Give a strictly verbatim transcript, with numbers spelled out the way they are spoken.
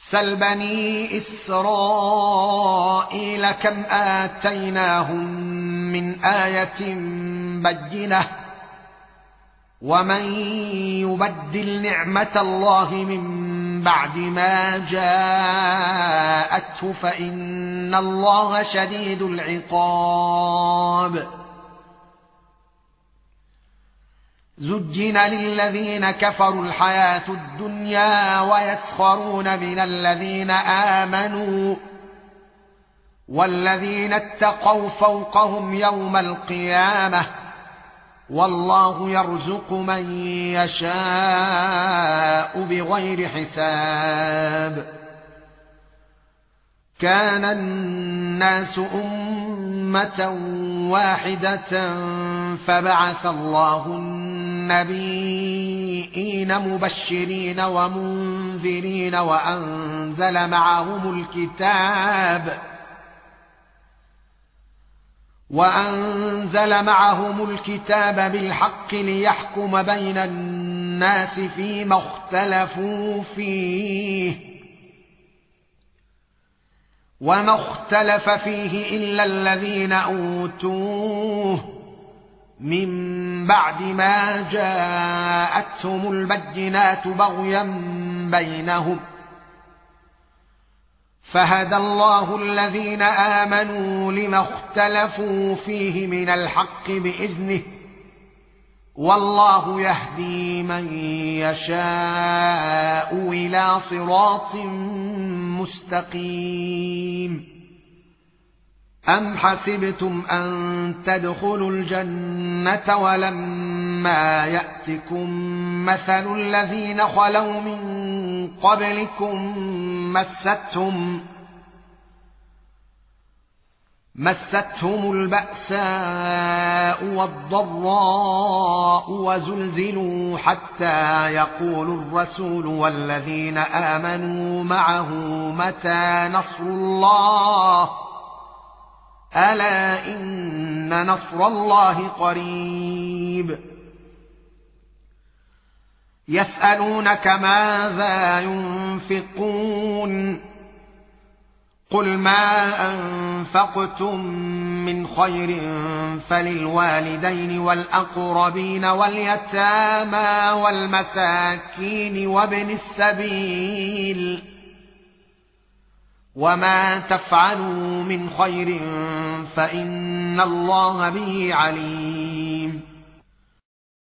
سل بني إسرائيل كم آتيناهم من آية بينة ومن يبدل نعمة الله من بعد ما جاءته فإن الله شديد العقاب. زجن للذين كفروا الحياة الدنيا ويسخرون من الذين آمنوا والذين اتقوا فوقهم يوم القيامة والله يرزق من يشاء بغير حساب. كان الناس أمة واحدة فبعث الله النبيين مبشرين ومنذرين وأنزل معهم الكتاب وأنزل معهم الكتاب بالحق ليحكم بين الناس فيما اختلفوا فيه وما اختلف فيه إلا الذين أوتوه من بعد ما جاءتهم البينات بغيا بينهم فهدى الله الذين آمنوا لما اختلفوا فيه من الحق بإذنه والله يهدي من يشاء إلى صراط مستقيم. أم حسبتم أن تدخلوا الجنة ولما يأتكم مثل الذين خلوا من قبلكم مستهم مستهم البأساء والضراء وزلزلوا حتى يقول الرسول والذين آمنوا معه متى نصر الله ألا إن نصر الله قريب. يسألونك ماذا ينفقون قل ما أنفقتم من خير فللوالدين والأقربين واليتامى والمساكين وابن السبيل وما تفعلوا من خير فإن الله به عليم.